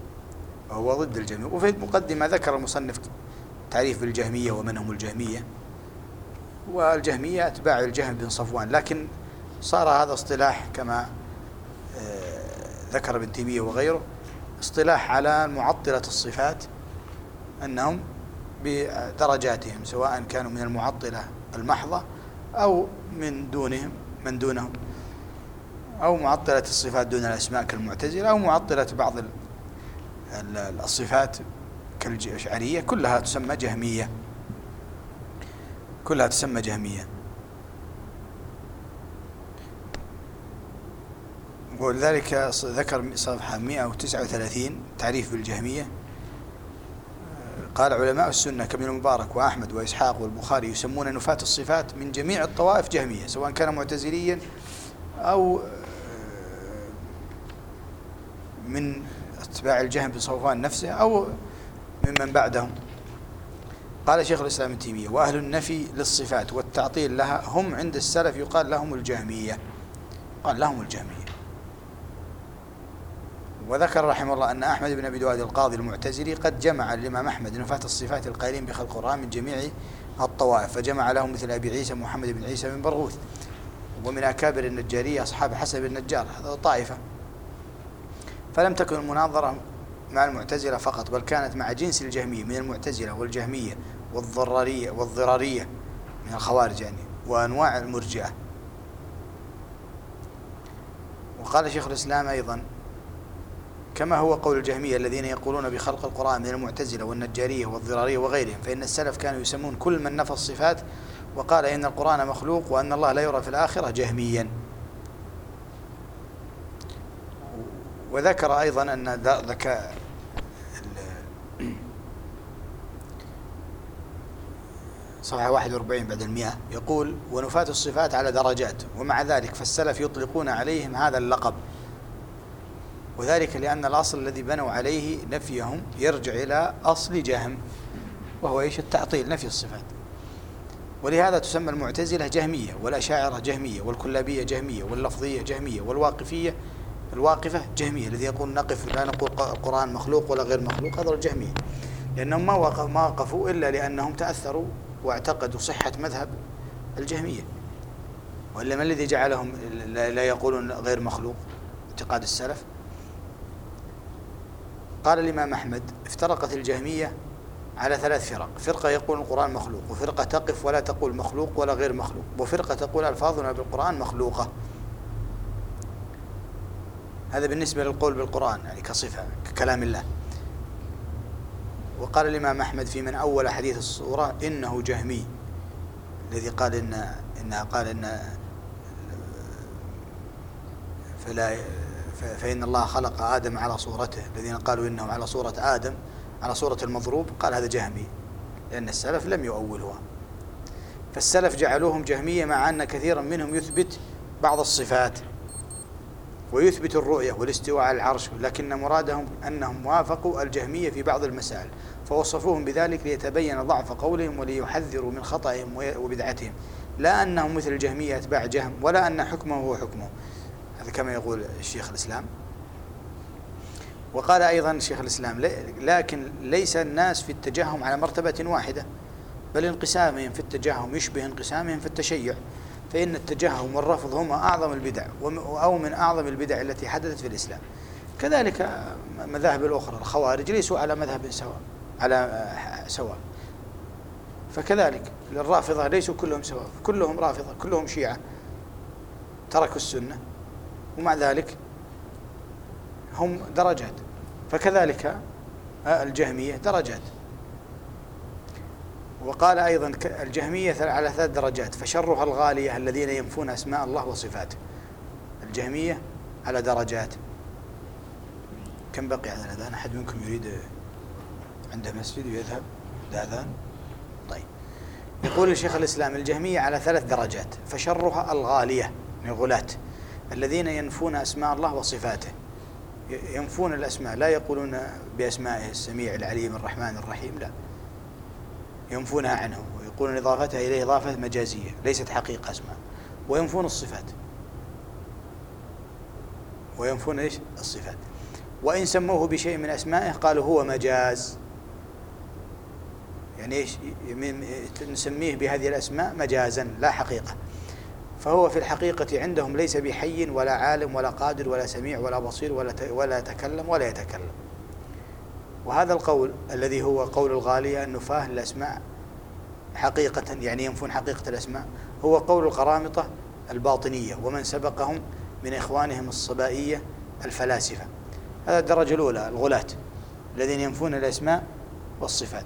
وفي المقدمة ذكر المصنف تعريف بالجهمية ومن هم الجهمية، والجهمية أتباع الجهم بن صفوان، لكن صار هذا اصطلاح كما ذكر ابن تيمية وغيره، اصطلاح على معطلة الصفات، أنهم بدرجاتهم سواء كانوا من المعطلة المحضة أو من دونهم، أو معطلة الصفات دون الأسماء كالمعتزلة، أو معطلة بعض الصفات كالأشعرية، كلها تسمى جهمية. ولذلك ذكر صفحة 139 تعريف بالجهمية. قال: علماء السنة كابن المبارك وأحمد وإسحاق والبخاري يسمون نفاة الصفات من جميع الطوائف جهمية، سواء كان معتزليا أو من اتباع الجهم بن صفوان نفسه أو ممن بعدهم. قال شيخ الإسلام ابن تيمية: وأهل النفي للصفات والتعطيل لها هم عند السلف يقال لهم الجهمية. وذكر رحمه الله أن أحمد بن أبي دواد القاضي المعتزلي قد جمع الإمام أحمد نفاة الصفات القائلين بخلق القرآن من جميع الطوائف، فجمع لهم مثل أبي عيسى محمد بن عيسى بن برغوث، ومن أكابر النجارية أصحاب حسن بن النجار، هذا طائفة. فلم تكن المناظرة مع المعتزلة فقط، بل كانت مع جنس الجهمية من المعتزلة والجهمية والضرارية من الخوارج يعني، وأنواع المرجئة. وقال شيخ الإسلام أيضا: كما هو قول الجهمية الذين يقولون بخلق القرآن من المعتزلة والنجارية والضرارية وغيرهم، فإن السلف كانوا يسمون كل من نفى الصفات وقال إن القرآن مخلوق وأن الله لا يرى في الآخرة جهميا. وذكر أيضا أن صفحة 41 بعد 100 يقول: ونفاة الصفات على درجات، ومع ذلك فالسلف يطلقون عليهم هذا اللقب، وذلك لأن الأصل الذي بنوا عليه نفيهم يرجع إلى أصل جهم، وهو إيش؟ التعطيل، نفي الصفات. ولهذا تسمى المعتزلة جهمية، والأشاعرة جهمية، والكلابية جهمية، واللفظية جهمية، الواقفة جهمية، الذي يقول نقف لا نقول القرآن مخلوق ولا غير مخلوق، هذا الجهمية، لأنهم ما وقفوا إلا لأنهم تأثروا واعتقدوا صحة مذهب الجهمية، وإلا ما الذي جعلهم لا يقولون غير مخلوق؟ اعتقاد السلف. قال الإمام أحمد: افترقت الجهمية على 3 فرق: فرقة يقول القرآن مخلوق، وفرقة تقف ولا تقول مخلوق ولا غير مخلوق، وفرقة تقول ألفاظنا بالقرآن مخلوقة. هذا بالنسبة للقول بالقرآن يعني كصفة ككلام الله. وقال الإمام أحمد في من أول حديث الصورة: إنه جهمي، الذي قال إن فإن الله خلق آدم على صورته، الذين قالوا إنه على صورة آدم على صورة المضروب، قال هذا جهمي، لأن السلف لم يؤولوها. فالسلف جعلوهم جهمية، مع أن كثيرا منهم يثبت بعض الصفات ويثبت الرؤية والاستواء على العرش، لكن مرادهم أنهم وافقوا الجهمية في بعض المسائل، فوصفوهم بذلك ليتبين ضعف قولهم وليحذروا من خطأهم وبدعتهم، لا أنهم مثل الجهمية أتباع جهم، ولا أن حكمه هو حكمه، هذا كما يقول الشيخ الإسلام. وقال أيضا شيخ الإسلام: لكن ليس الناس في التجهم على مرتبة واحدة، بل انقسامهم في التجهم يشبه انقسامهم في التشيع، فإن التجهم والرفض هما أعظم البدع، أو من أعظم البدع التي حدثت في الإسلام. كذلك مذاهب الأخرى، الخوارج ليسوا على مذهب سواء، فكذلك الرافضة ليسوا كلهم سواء، كلهم رافضة، كلهم شيعة، تركوا السنة ومع ذلك هم درجات. فكذلك الجهمية درجات. وقال أيضا الجهمية على 3 درجات، فشرها الغالية الذين ينفون أسماء الله وصفاته. الجهمية على درجات. كم بقي على الأذان؟ أحد منكم يريد عنده مسجد ويذهب لأذان؟ طيب، يقول الشيخ الإسلام الجهمية على 3 درجات، فشرها الغالية من الغلاة الذين ينفون أسماء الله وصفاته. ينفون الأسماء، لا يقولون بأسمائه السميع العليم الرحمن الرحيم، لا، ينفونها عنه ويقولون إضافتها إليه إضافة مجازية ليست حقيقة أسماء. وينفون الصفات، وينفون إيش؟ الصفات. وإن سموه بشيء من أسمائه قالوا هو مجاز. يعني إيش؟ نسميه بهذه الأسماء مجازا لا حقيقة. فهو في الحقيقة عندهم ليس بحي ولا عالم ولا قادر ولا سميع ولا بصير ولا يتكلم ولا يتكلم. وهذا القول الذي هو قول الغالية النفاة الأسماء حقيقة، يعني ينفون حقيقة الأسماء، هو قول القرامطة الباطنية ومن سبقهم من إخوانهم الصبائية الفلاسفة. هذا الدرجة الأولى الغلاة الذين ينفون الأسماء والصفات.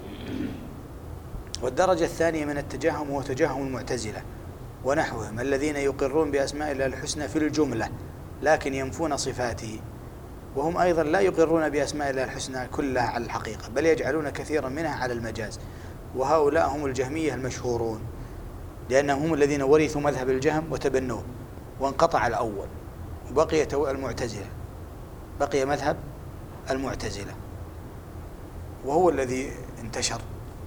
والدرجة الثانية من التجهم هو تجهم المعتزلة ونحوهم الذين يقرون بأسماء الله الحسنى في الجملة لكن ينفون صفاته. وهم أيضا لا يقرون بأسماء الله الحسنى كلها على الحقيقة، بل يجعلون كثيرا منها على المجاز. وهؤلاء هم الجهمية المشهورون، لأنهم هم الذين ورثوا مذهب الجهم وتبنوه، وانقطع الأول وبقي المعتزلة، بقي مذهب المعتزلة وهو الذي انتشر.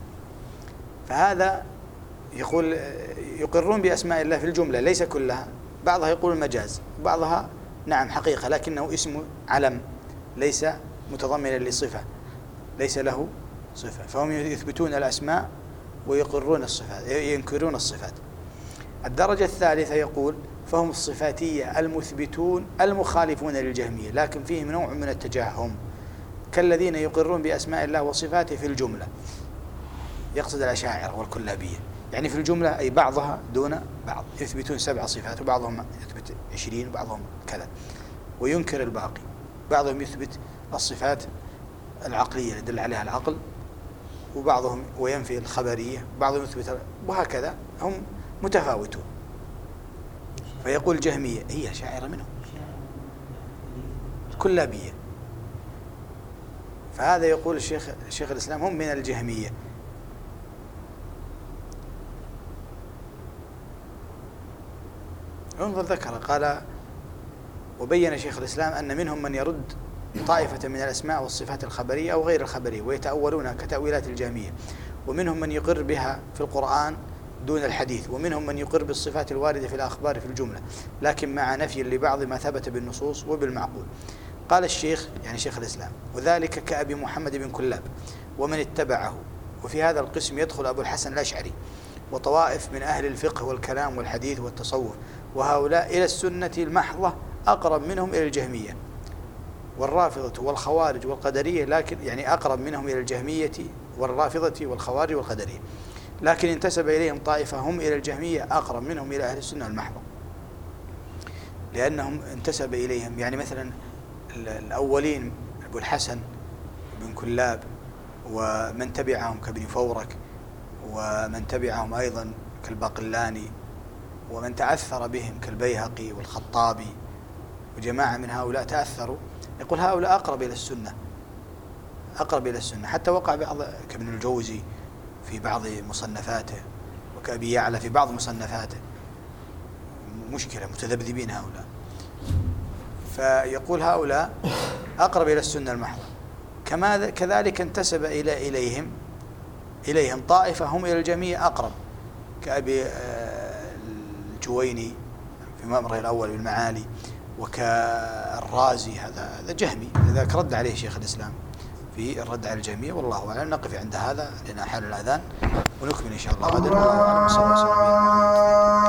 فهذا يقول يقرون بأسماء الله في الجملة ليس كلها، بعضها يقول المجاز، بعضها نعم حقيقة لكنه اسم علم ليس متضمنا لصفة، ليس له صفة. فهم يثبتون الأسماء ويقرون الصفات، ينكرون الصفات. الدرجة الثالثة يقول فهم الصفاتية المثبتون المخالفون للجهمية، لكن فيهم نوع من التجهم كالذين يقرون بأسماء الله وصفاته في الجملة. يقصد الأشاعرة والكلابية، يعني في الجملة أي بعضها دون بعض، يثبتون 7 صفات وبعضهم يثبت 20 وبعضهم كذا، وينكر الباقي. بعضهم يثبت الصفات العقلية اللي يدل عليها العقل، وبعضهم وينفي الخبرية، بعضهم يثبت، وهكذا هم متفاوتون. فيقول الجهمية هي شاعرة منهم الكلابية. فهذا يقول الشيخ الإسلام هم من الجهمية. انظر ذكر قال وبين شيخ الإسلام أن منهم من يرد طائفة من الأسماء والصفات الخبرية أو غير الخبرية ويتأولونها كتأويلات الجهمية، ومنهم من يقر بها في القرآن دون الحديث، ومنهم من يقر بالصفات الواردة في الأخبار في الجملة لكن مع نفي لبعض ما ثبت بالنصوص وبالمعقول. قال الشيخ يعني شيخ الإسلام وذلك كأبي محمد بن كلاب ومن اتبعه. وفي هذا القسم يدخل أبو الحسن الأشعري وطوائف من أهل الفقه والكلام والحديث والتصوف، وهؤلاء إلى السنة المحضة أقرب منهم إلى الجهمية والرافضة والخوارج والقدرية، لكن يعني أقرب منهم إلى الجهمية والرافضة والخوارج والقدرية، لكن انتسب إليهم طائفة هم إلى الجهمية أقرب منهم إلى أهل السنة المحضة لأنهم انتسب إليهم. يعني مثلا الأولين أبو الحسن بن كلاب ومن تبعهم كابن فورك ومن تبعهم أيضا كالباقلاني ومن تأثر بهم كالبيهقي والخطابي وجماعة من هؤلاء تأثروا، يقول هؤلاء أقرب إلى السنة، أقرب إلى السنة. حتى وقع بعض كابن الجوزي في بعض مصنفاته وكأبي يعلى في بعض مصنفاته، مشكلة متذبذبين هؤلاء. فيقول هؤلاء أقرب إلى السنة المحضة. كذلك انتسب إليهم طائفة هم إلى الجميع أقرب كأبي الجويني في مأمره الأول بالمعالي وكالرازي، هذا جهمي، لذلك رد عليه شيخ الإسلام في الرد على الجهمية. والله أعلم. نقف عند هذا لنا حال الأذان ونكمل إن شاء الله غدا.